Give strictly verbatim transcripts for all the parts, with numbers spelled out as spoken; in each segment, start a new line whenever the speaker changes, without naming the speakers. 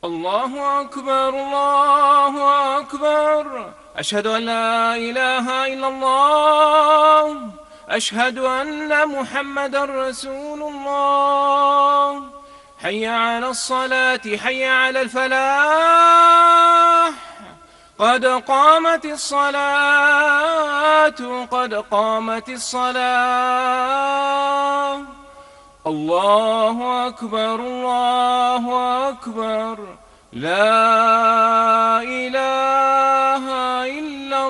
الله أكبر الله أكبر. أشهد أن لا إله إلا الله. أشهد أن محمدا رسول الله. حي على الصلاة حي على الفلاح. قد قامت الصلاة قد قامت الصلاة. الله أكبر الله أكبر. لا إله إلا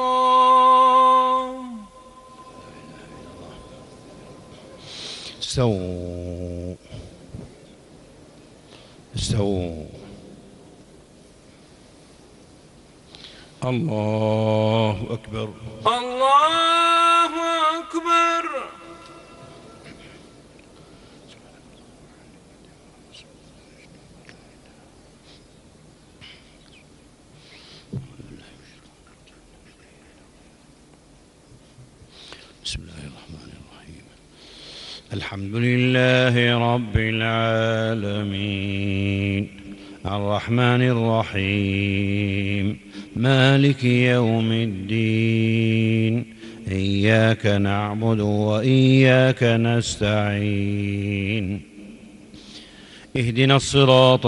الله.
استووا استووا. الله أكبر
الله أكبر.
بسم الله الرحمن الرحيم. الحمد لله رب العالمين الرحمن الرحيم مالك يوم الدين. إياك نعبد وإياك نستعين. اهدنا الصراط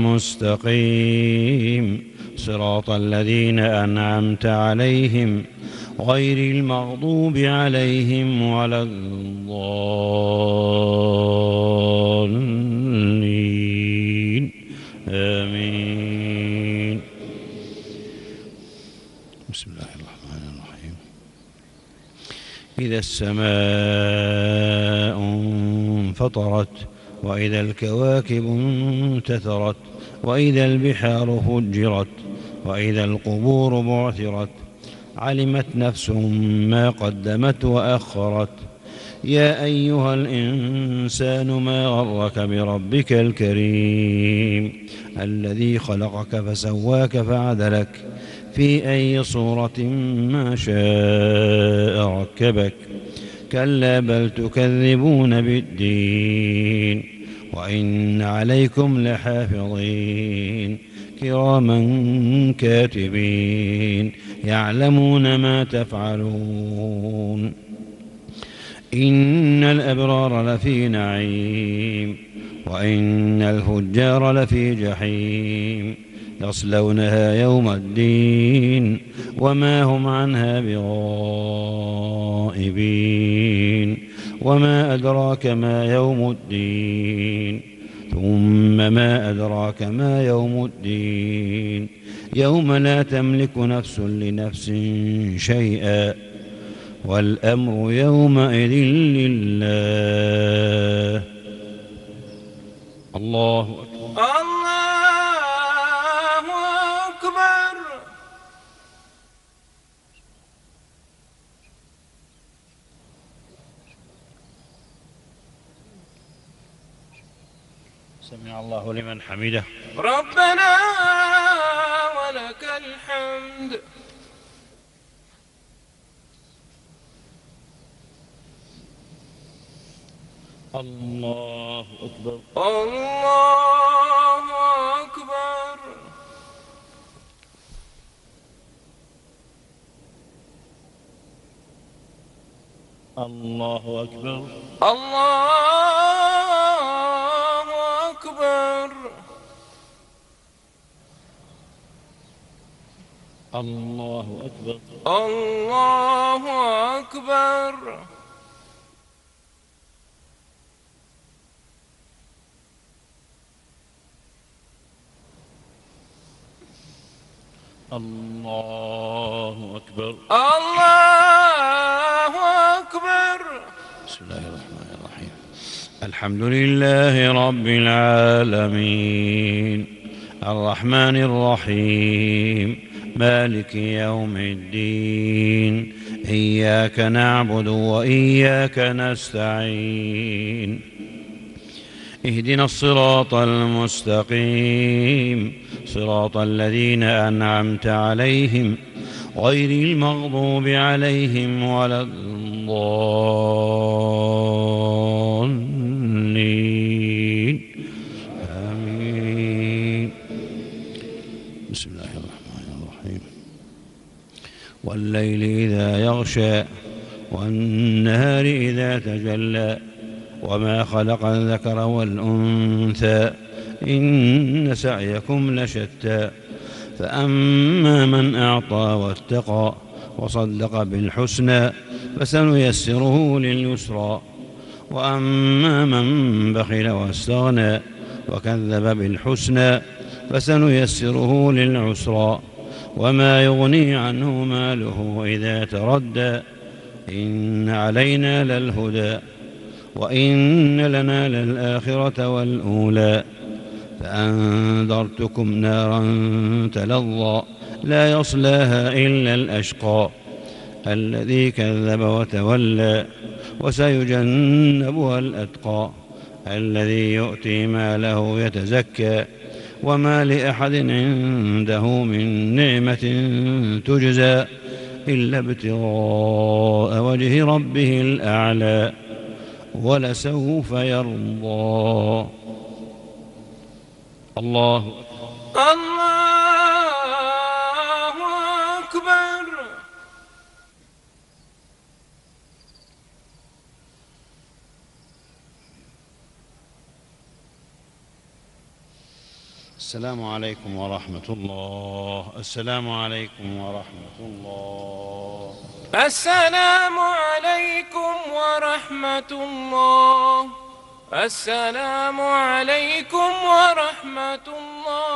المستقيم صراط الذين أنعمت عليهم غير المغضوب عليهم ولا الضالين. آمين. بسم الله الرحمن الرحيم. إذا السماء انفطرت وإذا الكواكب انتثرت وإذا البحار فجرت وإذا القبور بعثرت علمت نفس ما قدمت وأخرت. يا أيها الإنسان ما غرك بربك الكريم الذي خلقك فسواك فعدلك في أي صورة ما شاء ركبك. كلا بل تكذبون بالدين وإن عليكم لحافظين كراما كاتبين يعلمون ما تفعلون. إن الأبرار لفي نعيم وإن الفجار لفي جحيم يصلونها يوم الدين وما هم عنها بغائبين. وما أدراك ما يوم الدين ثم ما أدراك ما يوم الدين يوم لا تملك نفس لنفس شيئا والأمر يومئذ لله. الله أكبر
الله أكبر.
سمع الله لمن حمده.
ربنا ولك الحمد.
الله أكبر
الله أكبر.
الله أكبر
الله أكبر.
الله أكبر
الله أكبر.
الله أكبر.
الله أكبر.
بسم الله الرحمن الرحيم. الحمد لله رب العالمين الرحمن الرحيم مالك يوم الدين. إياك نعبد وإياك نستعين. اهدنا الصراط المستقيم صراط الذين أنعمت عليهم غير المغضوب عليهم ولا الضالين. آمين. والليل إذا يغشى والنهار إذا تجلى وما خلق الذكر والأنثى إن سعيكم لشتى فأما من أعطى واتقى وصدق بالحسنى فسنيسره لليسرى وأما من بخل واستغنى وكذب بالحسنى فسنيسره للعسرى وما يغني عنه ماله إذا تردى إن علينا للهدى وإن لنا للآخرة والأولى فأنذرتكم نارا تلظى لا يصلاها إلا الأشقى الذي كذب وتولى وسيجنبها الأتقى الذي يؤتي ماله يتزكى وما لأحد عنده من نعمة تجزى إلا ابتغاء وجه ربه الأعلى ولسوف يرضى. الله
الله أكبر.
السلام عليكم ورحمة الله. السلام عليكم ورحمة الله.
السلام عليكم ورحمة الله. السلام عليكم ورحمة الله.